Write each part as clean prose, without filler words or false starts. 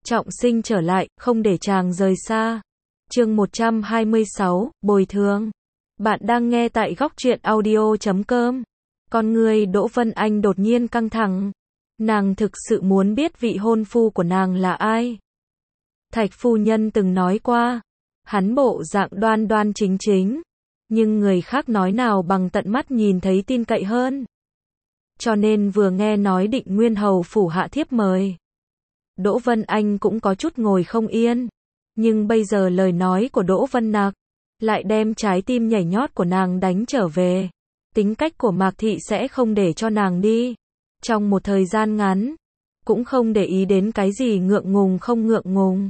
trọng sinh trở lại, không để chàng rời xa. Chương 126, bồi thường. Bạn đang nghe tại góc truyện audio.com. Con người Đỗ Vân Anh đột nhiên căng thẳng. Nàng thực sự muốn biết vị hôn phu của nàng là ai. Thạch phu nhân từng nói qua, hắn bộ dạng đoan đoan chính chính, nhưng người khác nói nào bằng tận mắt nhìn thấy tin cậy hơn. Cho nên vừa nghe nói Định Nguyên hầu phủ hạ thiếp mời, Đỗ Vân Anh cũng có chút ngồi không yên. Nhưng bây giờ lời nói của Đỗ Vân Nặc lại đem trái tim nhảy nhót của nàng đánh trở về. Tính cách của Mạc Thị sẽ không để cho nàng đi. Trong một thời gian ngắn, cũng không để ý đến cái gì ngượng ngùng không ngượng ngùng.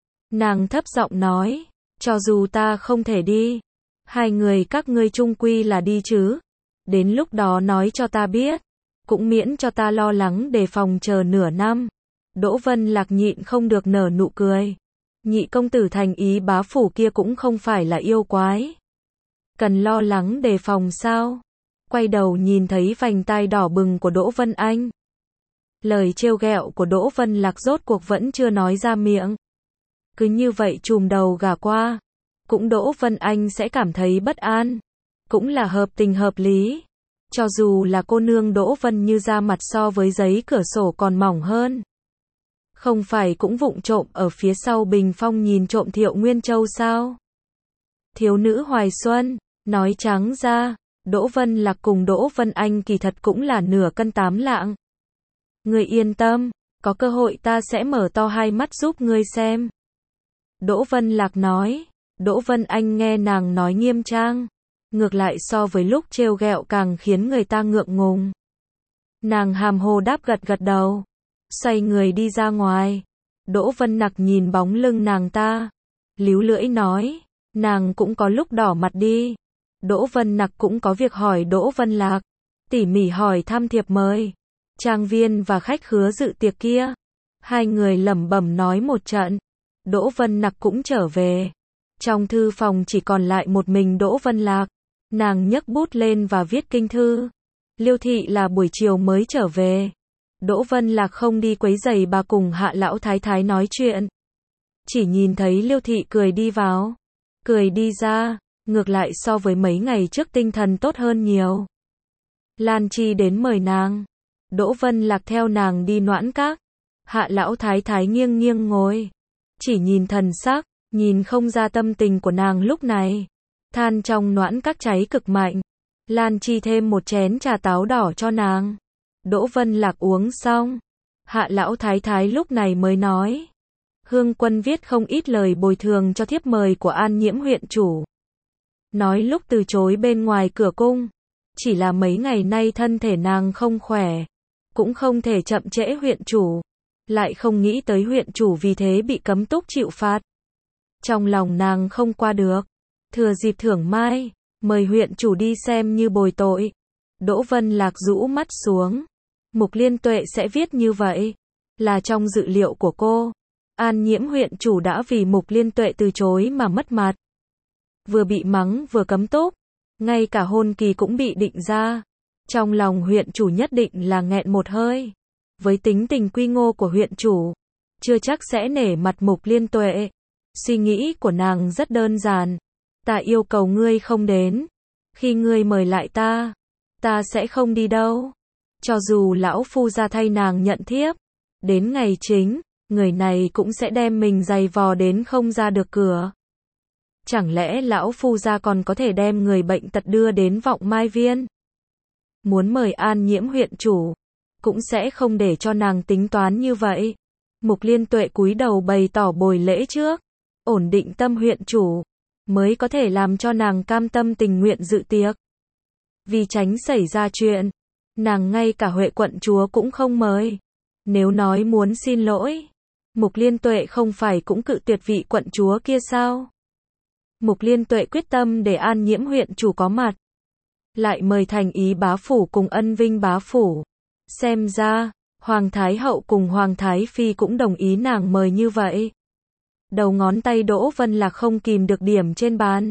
Nàng thấp giọng nói, cho dù ta không thể đi, hai người các ngươi chung quy là đi chứ. Đến lúc đó nói cho ta biết, cũng miễn cho ta lo lắng đề phòng chờ nửa năm. Đỗ Vân Lạc nhịn không được nở nụ cười. Nhị công tử thành ý bá phủ kia cũng không phải là yêu quái. Cần lo lắng đề phòng sao? Quay đầu nhìn thấy vành tai đỏ bừng của Đỗ Vân Anh. Lời trêu ghẹo của Đỗ Vân Lạc rốt cuộc vẫn chưa nói ra miệng. Cứ như vậy chùm đầu gả qua, cũng Đỗ Vân Anh sẽ cảm thấy bất an. Cũng là hợp tình hợp lý. Cho dù là cô nương Đỗ Vân Như da mặt so với giấy cửa sổ còn mỏng hơn. Không phải cũng vụng trộm ở phía sau bình phong nhìn trộm Thiệu Nguyên Châu sao? Thiếu nữ Hoài Xuân, nói trắng ra, Đỗ Vân Lạc cùng Đỗ Vân Anh kỳ thật cũng là nửa cân 8 lạng. Ngươi yên tâm, có cơ hội ta sẽ mở to hai mắt giúp ngươi xem. Đỗ Vân Lạc nói. Đỗ Vân Anh nghe nàng nói nghiêm trang, ngược lại so với lúc trêu ghẹo càng khiến người ta ngượng ngùng. Nàng hàm hồ đáp gật gật đầu, xoay người đi ra ngoài. Đỗ Vân Nặc nhìn bóng lưng nàng ta, líu lưỡi nói, nàng cũng có lúc đỏ mặt đi. Đỗ Vân Nặc cũng có việc hỏi Đỗ Vân Lạc, tỉ mỉ hỏi thăm thiệp mời, trang viên và khách khứa dự tiệc kia. Hai người lẩm bẩm nói một trận. Đỗ Vân Nặc cũng trở về. Trong thư phòng chỉ còn lại một mình Đỗ Vân Lạc. Nàng nhấc bút lên và viết kinh thư. Liêu thị là buổi chiều mới trở về. Đỗ Vân Lạc không đi quấy rầy bà cùng Hạ lão thái thái nói chuyện. Chỉ nhìn thấy Liêu thị cười đi vào, cười đi ra, ngược lại so với mấy ngày trước tinh thần tốt hơn nhiều. Lan Chi đến mời nàng. Đỗ Vân Lạc theo nàng đi Noãn Các. Hạ lão thái thái nghiêng nghiêng ngồi, chỉ nhìn thần sắc, nhìn không ra tâm tình của nàng lúc này. Than trong Noãn Các cháy cực mạnh. Lan Chi thêm một chén trà táo đỏ cho nàng. Đỗ Vân Lạc uống xong, Hạ lão thái thái lúc này mới nói, Hương Quân viết không ít lời bồi thường cho thiếp mời của An Nhiễm huyện chủ. Nói lúc từ chối bên ngoài cửa cung, chỉ là mấy ngày nay thân thể nàng không khỏe, cũng không thể chậm trễ huyện chủ, lại không nghĩ tới huyện chủ vì thế bị cấm túc chịu phạt. Trong lòng nàng không qua được, thừa dịp thưởng mai, mời huyện chủ đi xem như bồi tội. Đỗ Vân Lạc rũ mắt xuống. Mục Liên Tuệ sẽ viết như vậy, là trong dự liệu của cô. An Nhiễm huyện chủ đã vì Mục Liên Tuệ từ chối mà mất mặt. Vừa bị mắng vừa cấm túc, ngay cả hôn kỳ cũng bị định ra. Trong lòng huyện chủ nhất định là nghẹn một hơi. Với tính tình quy ngô của huyện chủ, chưa chắc sẽ nể mặt Mục Liên Tuệ. Suy nghĩ của nàng rất đơn giản. Ta yêu cầu ngươi không đến. Khi ngươi mời lại ta sẽ không đi đâu. Cho dù lão phu ra thay nàng nhận thiếp, đến ngày chính, người này cũng sẽ đem mình giày vò đến không ra được cửa. Chẳng lẽ lão phu ra còn có thể đem người bệnh tật đưa đến Vọng Mai Viên? Muốn mời An Nhiễm huyện chủ, cũng sẽ không để cho nàng tính toán như vậy. Mục Liên Tuệ cúi đầu bày tỏ bồi lễ trước, ổn định tâm huyện chủ, mới có thể làm cho nàng cam tâm tình nguyện dự tiệc. Vì tránh xảy ra chuyện, nàng ngay cả Huệ quận chúa cũng không mời. Nếu nói muốn xin lỗi, Mục Liên Tuệ không phải cũng cự tuyệt vị quận chúa kia sao? Mục Liên Tuệ quyết tâm để An Nhiễm huyện chủ có mặt. Lại mời Thành Ý bá phủ cùng Ân Vinh bá phủ. Xem ra, Hoàng Thái hậu cùng Hoàng Thái phi cũng đồng ý nàng mời như vậy. Đầu ngón tay Đỗ Vân Lạc không kìm được điểm trên bàn.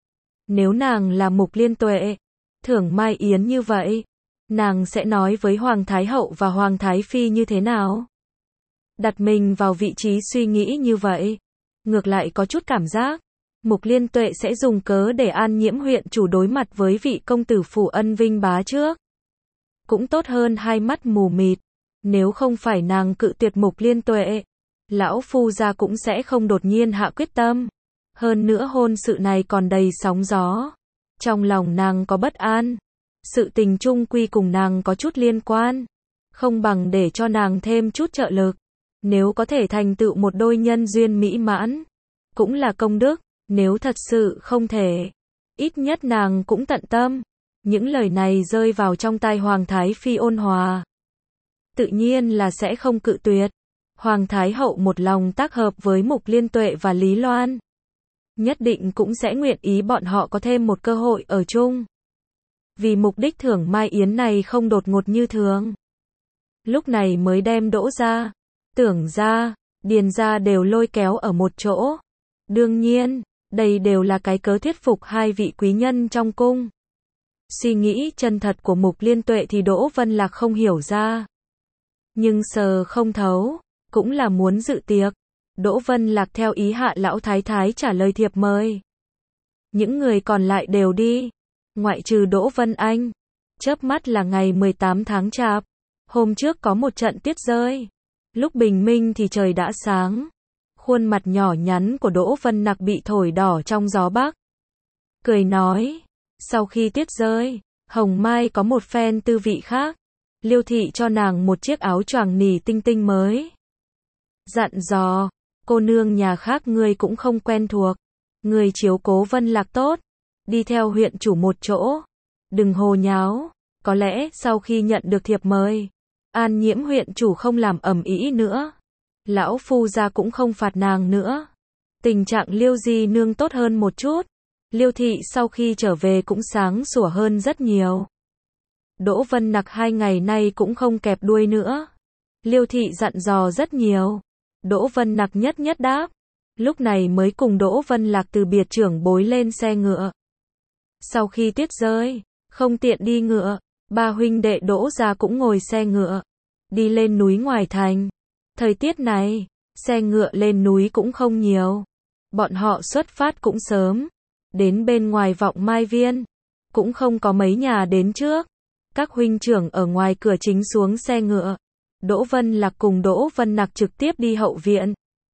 Nếu nàng là Mục Liên Tuệ, thưởng Mai Yến như vậy, nàng sẽ nói với Hoàng Thái hậu và Hoàng Thái phi như thế nào? Đặt mình vào vị trí suy nghĩ như vậy, ngược lại có chút cảm giác, Mục Liên Tuệ sẽ dùng cớ để An Nhiễm huyện chủ đối mặt với vị công tử phủ ân vinh bá trước. Cũng tốt hơn hai mắt mù mịt, nếu không phải nàng cự tuyệt Mục Liên Tuệ, lão phu gia cũng sẽ không đột nhiên hạ quyết tâm. Hơn nữa hôn sự này còn đầy sóng gió. Trong lòng nàng có bất an. Sự tình chung quy cùng nàng có chút liên quan. Không bằng để cho nàng thêm chút trợ lực. Nếu có thể thành tựu một đôi nhân duyên mỹ mãn, cũng là công đức. Nếu thật sự không thể, ít nhất nàng cũng tận tâm. Những lời này rơi vào trong tai Hoàng Thái Phi ôn hòa, tự nhiên là sẽ không cự tuyệt. Hoàng Thái Hậu một lòng tác hợp với Mục Liên Tuệ và Lý Loan, nhất định cũng sẽ nguyện ý bọn họ có thêm một cơ hội ở chung. Vì mục đích thưởng Mai Yến này không đột ngột như thường, lúc này mới đem Đỗ gia, Tưởng gia, Điền gia đều lôi kéo ở một chỗ. Đương nhiên, đây đều là cái cớ thuyết phục hai vị quý nhân trong cung. Suy nghĩ chân thật của Mục Liên Tuệ thì Đỗ Vân Lạc không hiểu ra, nhưng sờ không thấu, cũng là muốn dự tiệc. Đỗ Vân Lạc theo ý Hạ lão thái thái trả lời thiệp mời. Những người còn lại đều đi, ngoại trừ Đỗ Vân Anh. Chớp mắt là ngày 18 tháng Chạp. Hôm trước có một trận tuyết rơi. Lúc bình minh thì trời đã sáng. Khuôn mặt nhỏ nhắn của Đỗ Vân Lạc bị thổi đỏ trong gió bắc. Cười nói, sau khi tuyết rơi, Hồng Mai có một phen tư vị khác. Liêu thị cho nàng một chiếc áo choàng nỉ tinh tinh mới. Dặn dò, cô nương nhà khác ngươi cũng không quen thuộc. Ngươi chiếu cố Vân Lạc tốt. Đi theo huyện chủ một chỗ. Đừng hồ nháo. Có lẽ sau khi nhận được thiệp mời, An Nhiễm huyện chủ không làm ầm ĩ nữa. Lão phu gia cũng không phạt nàng nữa. Tình trạng Liêu di nương tốt hơn một chút. Liêu thị sau khi trở về cũng sáng sủa hơn rất nhiều. Đỗ Vân Lạc 2 ngày nay cũng không kẹp đuôi nữa. Liêu thị dặn dò rất nhiều. Đỗ Vân Lạc nhất nhất đáp. Lúc này mới cùng Đỗ Vân Lạc từ biệt trưởng bối lên xe ngựa. Sau khi tuyết rơi, không tiện đi ngựa, ba huynh đệ Đỗ gia cũng ngồi xe ngựa, đi lên núi ngoài thành. Thời tiết này, xe ngựa lên núi cũng không nhiều. Bọn họ xuất phát cũng sớm, đến bên ngoài Vọng Mai Viên, cũng không có mấy nhà đến trước. Các huynh trưởng ở ngoài cửa chính xuống xe ngựa. Đỗ Vân Lạc cùng Đỗ Vân Nặc trực tiếp đi hậu viện.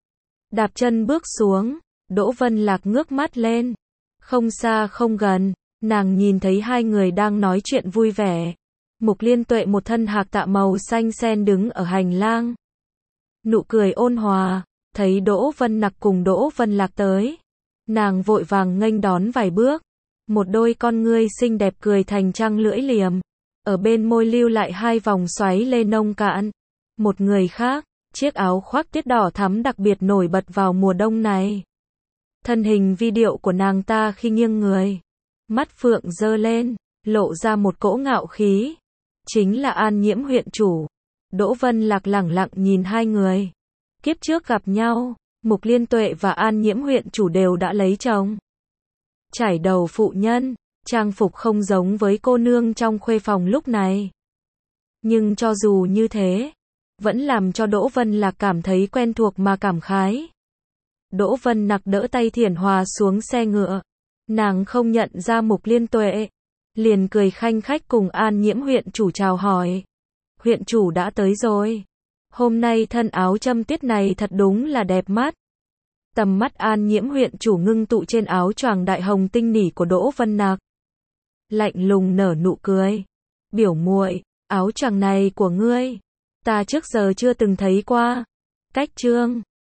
Đạp chân bước xuống, Đỗ Vân Lạc ngước mắt lên. Không xa không gần, nàng nhìn thấy hai người đang nói chuyện vui vẻ. Mục Liên Tuệ một thân hạc tạ màu xanh sen đứng ở hành lang. Nụ cười ôn hòa, thấy Đỗ Vân Nặc cùng Đỗ Vân Lạc tới. Nàng vội vàng nghênh đón vài bước. Một đôi con ngươi xinh đẹp cười thành trăng lưỡi liềm. Ở bên môi lưu lại 2 vòng xoáy lê nông cạn. Một người khác, chiếc áo khoác tiết đỏ thắm đặc biệt nổi bật vào mùa đông này. Thân hình vi điệu của nàng ta khi nghiêng người, mắt phượng giơ lên, lộ ra một cỗ ngạo khí. Chính là An Nhiễm huyện chủ. Đỗ Vân Lạc lẳng lặng nhìn hai người. Kiếp trước gặp nhau, Mục Liên Tuệ và An Nhiễm huyện chủ đều đã lấy chồng. Trải đầu phụ nhân, trang phục không giống với cô nương trong khuê phòng lúc này. Nhưng cho dù như thế, vẫn làm cho Đỗ Vân Lạc cảm thấy quen thuộc mà cảm khái. Đỗ Vân Nặc đỡ tay Thiển Hòa xuống xe ngựa. Nàng không nhận ra Mục Liên Tuệ, liền cười khanh khách cùng An Nhiễm huyện chủ chào hỏi. Huyện chủ đã tới rồi. Hôm nay thân áo châm tuyết này thật đúng là đẹp mắt. Tầm mắt An Nhiễm huyện chủ ngưng tụ trên áo choàng đại hồng tinh nỉ của Đỗ Vân Nặc. Lạnh lùng nở nụ cười. Biểu muội, áo choàng này của ngươi, ta trước giờ chưa từng thấy qua. Cách trương.